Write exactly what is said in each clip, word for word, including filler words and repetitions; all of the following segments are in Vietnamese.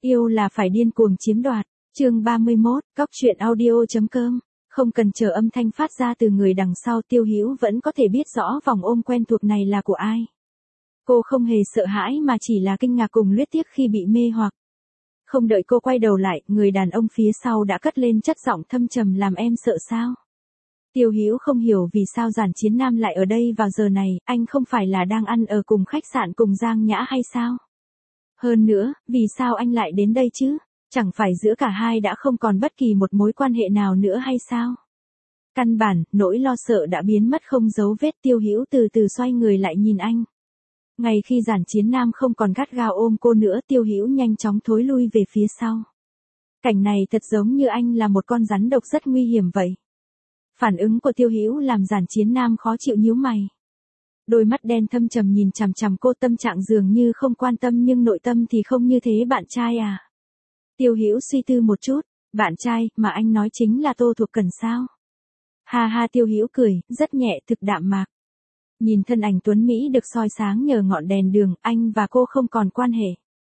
Yêu là phải điên cuồng chiếm đoạt. Chương ba mươi mốt, Cóc truyện audio chấm com. Không cần chờ âm thanh phát ra từ người đằng sau, Tiêu Hữu vẫn có thể biết rõ vòng ôm quen thuộc này là của ai. Cô không hề sợ hãi mà chỉ là kinh ngạc cùng luyết tiếc khi bị mê hoặc. Không đợi cô quay đầu lại, người đàn ông phía sau đã cất lên chất giọng thâm trầm, làm em sợ sao? Tiêu Hữu không hiểu vì sao Giản Chiến Nam lại ở đây vào giờ này, anh không phải là đang ăn ở cùng khách sạn cùng Giang Nhã hay sao? Hơn nữa, vì sao anh lại đến đây chứ? Chẳng phải giữa cả hai đã không còn bất kỳ một mối quan hệ nào nữa hay sao? Căn bản, nỗi lo sợ đã biến mất không dấu vết. Tiêu Hữu từ từ xoay người lại nhìn anh. Ngay khi Giản Chiến Nam không còn gắt gao ôm cô nữa, Tiêu Hữu nhanh chóng thối lui về phía sau. Cảnh này thật giống như anh là một con rắn độc rất nguy hiểm vậy. Phản ứng của Tiêu Hữu làm Giản Chiến Nam khó chịu nhíu mày. Đôi mắt đen thâm trầm nhìn chằm chằm cô, tâm trạng dường như không quan tâm nhưng nội tâm thì không như thế. Bạn trai à? Tiêu Hữu suy tư một chút, bạn trai mà anh nói chính là Tô Thục Cần sao? Ha ha, Tiêu Hữu cười, rất nhẹ thực đạm mạc. Nhìn thân ảnh tuấn Mỹ được soi sáng nhờ ngọn đèn đường, anh và cô không còn quan hệ.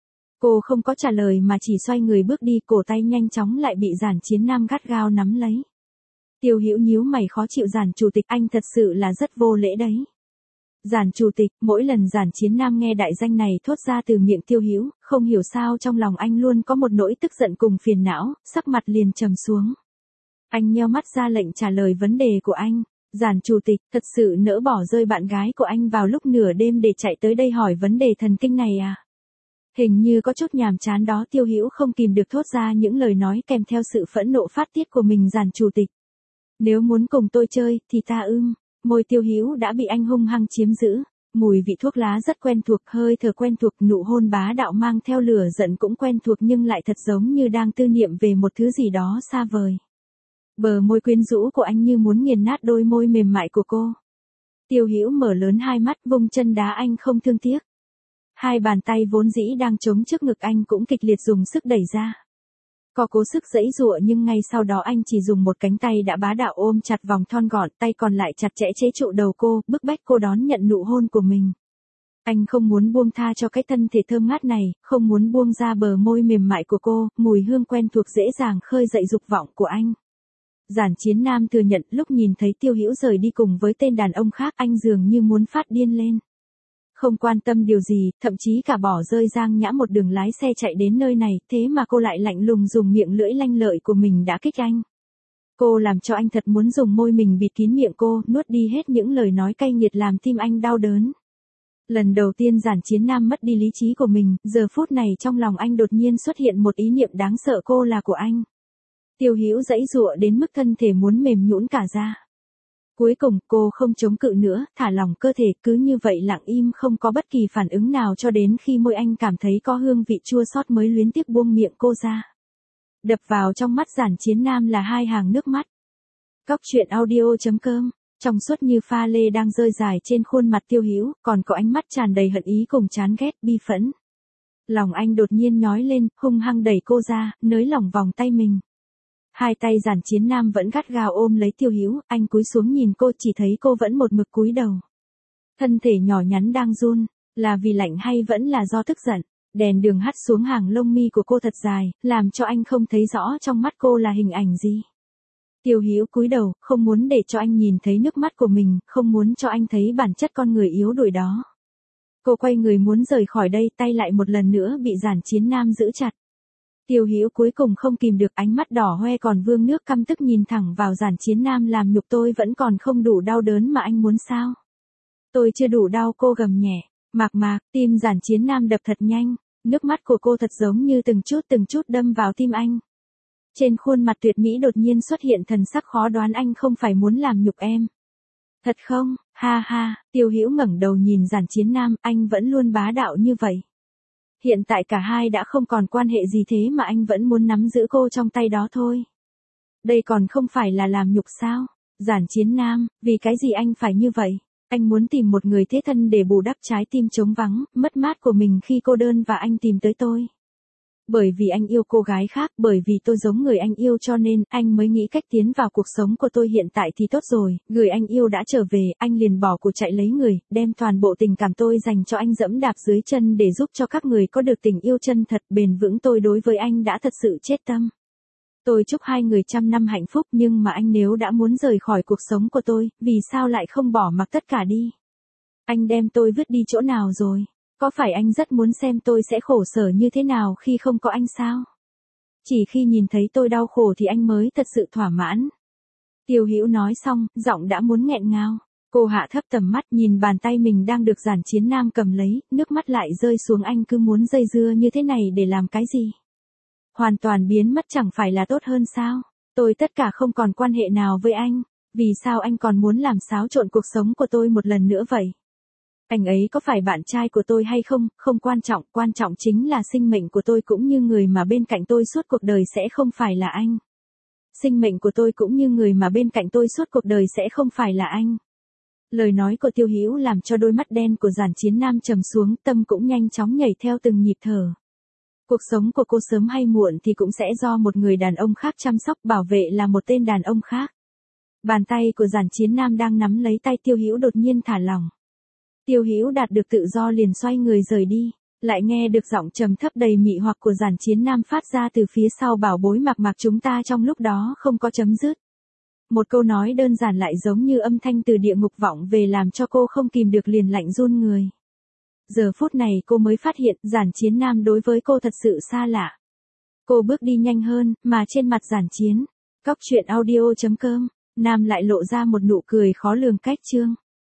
Cô không có trả lời mà chỉ xoay người bước đi, cổ tay nhanh chóng lại bị Giản Chiến Nam gắt gao nắm lấy. Tiêu Hữu nhíu mày khó chịu, Giản chủ tịch, anh thật sự là rất vô lễ đấy. Giản chủ tịch, mỗi lần Giản Chiến Nam nghe đại danh này thốt ra từ miệng Tiêu Hữu, không hiểu sao trong lòng anh luôn có một nỗi tức giận cùng phiền não, sắc mặt liền trầm xuống. Anh nheo mắt ra lệnh trả lời vấn đề của anh. Giản chủ tịch, thật sự nỡ bỏ rơi bạn gái của anh vào lúc nửa đêm để chạy tới đây hỏi vấn đề thần kinh này à? Hình như có chút nhàm chán đó. Tiêu Hữu không kìm được thốt ra những lời nói kèm theo sự phẫn nộ phát tiết của mình. Giản chủ tịch, nếu muốn cùng tôi chơi, thì ta ưm. Môi Tiêu Hữu đã bị anh hung hăng chiếm giữ. Mùi vị thuốc lá rất quen thuộc, hơi thở quen thuộc, nụ hôn bá đạo mang theo lửa giận cũng quen thuộc, nhưng lại thật giống như đang tư niệm về một thứ gì đó xa vời. Bờ môi quyến rũ của anh như muốn nghiền nát đôi môi mềm mại của cô. Tiêu Hữu mở lớn hai mắt, vung chân đá anh không thương tiếc. Hai bàn tay vốn dĩ đang chống trước ngực anh cũng kịch liệt dùng sức đẩy ra. Có cố sức giãy giụa nhưng ngay sau đó anh chỉ dùng một cánh tay đã bá đạo ôm chặt vòng thon gọn, tay còn lại chặt chẽ chế trụ đầu cô, bức bách cô đón nhận nụ hôn của mình. Anh không muốn buông tha cho cái thân thể thơm ngát này, không muốn buông ra bờ môi mềm mại của cô, mùi hương quen thuộc dễ dàng khơi dậy dục vọng của anh. Giản Chiến Nam thừa nhận lúc nhìn thấy Tiêu Hữu rời đi cùng với tên đàn ông khác, anh dường như muốn phát điên lên. Không quan tâm điều gì, thậm chí cả bỏ rơi Giang Nhã một đường lái xe chạy đến nơi này, thế mà cô lại lạnh lùng dùng miệng lưỡi lanh lợi của mình đã kích anh. Cô làm cho anh thật muốn dùng môi mình bịt kín miệng cô, nuốt đi hết những lời nói cay nghiệt làm tim anh đau đớn. Lần đầu tiên Giản Chiến Nam mất đi lý trí của mình, giờ phút này trong lòng anh đột nhiên xuất hiện một ý niệm đáng sợ, cô là của anh. Tiêu Hữu giãy giụa đến mức thân thể muốn mềm nhũn cả ra. Cuối cùng cô không chống cự nữa, thả lỏng cơ thể, cứ như vậy lặng im không có bất kỳ phản ứng nào cho đến khi môi anh cảm thấy có hương vị chua xót mới luyến tiếc buông miệng cô ra. Đập vào trong mắt Giản Chiến Nam là hai hàng nước mắt. Cóc truyện audio chấm com. Trong suốt như pha lê đang rơi dài trên khuôn mặt Tiêu Hữu, còn có ánh mắt tràn đầy hận ý cùng chán ghét, bi phẫn. Lòng anh đột nhiên nhói lên, hung hăng đẩy cô ra, nới lỏng vòng tay mình. Hai tay Giản Chiến Nam vẫn gắt gao ôm lấy Tiêu Hữu, anh cúi xuống nhìn cô, chỉ thấy cô vẫn một mực cúi đầu. Thân thể nhỏ nhắn đang run, là vì lạnh hay vẫn là do tức giận? Đèn đường hắt xuống hàng lông mi của cô thật dài, làm cho anh không thấy rõ trong mắt cô là hình ảnh gì. Tiêu Hữu cúi đầu, không muốn để cho anh nhìn thấy nước mắt của mình, không muốn cho anh thấy bản chất con người yếu đuối đó. Cô quay người muốn rời khỏi đây, tay lại một lần nữa bị Giản Chiến Nam giữ chặt. Tiêu Hữu cuối cùng không kìm được, ánh mắt đỏ hoe còn vương nước, căm tức nhìn thẳng vào Giản Chiến Nam, làm nhục tôi vẫn còn không đủ đau đớn mà anh muốn sao? Tôi chưa đủ đau, cô gầm nhẹ. Mạc mạc, tim Giản Chiến Nam đập thật nhanh, nước mắt của cô thật giống như từng chút từng chút đâm vào tim anh. Trên khuôn mặt tuyệt mỹ đột nhiên xuất hiện thần sắc khó đoán, anh không phải muốn làm nhục em. Thật không? Ha ha, Tiêu Hữu ngẩng đầu nhìn Giản Chiến Nam, anh vẫn luôn bá đạo như vậy. Hiện tại cả hai đã không còn quan hệ gì thế mà anh vẫn muốn nắm giữ cô trong tay đó thôi. Đây còn không phải là làm nhục sao? Giản Chiến Nam, vì cái gì anh phải như vậy? Anh muốn tìm một người thế thân để bù đắp trái tim trống vắng, mất mát của mình khi cô đơn và anh tìm tới tôi. Bởi vì anh yêu cô gái khác, bởi vì tôi giống người anh yêu cho nên anh mới nghĩ cách tiến vào cuộc sống của tôi hiện tại thì tốt rồi, người anh yêu đã trở về, anh liền bỏ cuộc chạy lấy người, đem toàn bộ tình cảm tôi dành cho anh dẫm đạp dưới chân để giúp cho các người có được tình yêu chân thật, bền vững. Tôi đối với anh đã thật sự chết tâm. Tôi chúc hai người trăm năm hạnh phúc, nhưng mà anh nếu đã muốn rời khỏi cuộc sống của tôi, vì sao lại không bỏ mặc tất cả đi? Anh đem tôi vứt đi chỗ nào rồi? Có phải anh rất muốn xem tôi sẽ khổ sở như thế nào khi không có anh sao? Chỉ khi nhìn thấy tôi đau khổ thì anh mới thật sự thỏa mãn. Tiêu Hữu nói xong, giọng đã muốn nghẹn ngào. Cô hạ thấp tầm mắt nhìn bàn tay mình đang được Giản Chiến Nam cầm lấy, nước mắt lại rơi xuống. Anh cứ muốn dây dưa như thế này để làm cái gì? Hoàn toàn biến mất chẳng phải là tốt hơn sao? Tôi tất cả không còn quan hệ nào với anh. Vì sao anh còn muốn làm xáo trộn cuộc sống của tôi một lần nữa vậy? Anh ấy có phải bạn trai của tôi hay không, không quan trọng, quan trọng chính là sinh mệnh của tôi cũng như người mà bên cạnh tôi suốt cuộc đời sẽ không phải là anh. Sinh mệnh của tôi cũng như người mà bên cạnh tôi suốt cuộc đời sẽ không phải là anh. Lời nói của Tiêu Hữu làm cho đôi mắt đen của Giản Chiến Nam trầm xuống, tâm cũng nhanh chóng nhảy theo từng nhịp thở. Cuộc sống của cô sớm hay muộn thì cũng sẽ do một người đàn ông khác chăm sóc bảo vệ, là một tên đàn ông khác. Bàn tay của Giản Chiến Nam đang nắm lấy tay Tiêu Hữu đột nhiên thả lỏng. Tiêu Hữu đạt được tự do liền xoay người rời đi, lại nghe được giọng trầm thấp đầy mị hoặc của Giản Chiến Nam phát ra từ phía sau. Bảo bối Mạc Mạc, chúng ta trong lúc đó không có chấm dứt. Một câu nói đơn giản lại giống như âm thanh từ địa ngục vọng về, làm cho cô không kìm được liền lạnh run người. Giờ phút này cô mới phát hiện Giản Chiến Nam đối với cô thật sự xa lạ. Cô bước đi nhanh hơn, mà trên mặt Giản Chiến, Cóc Truyện Audio chấm com, Nam lại lộ ra một nụ cười khó lường. Cách chương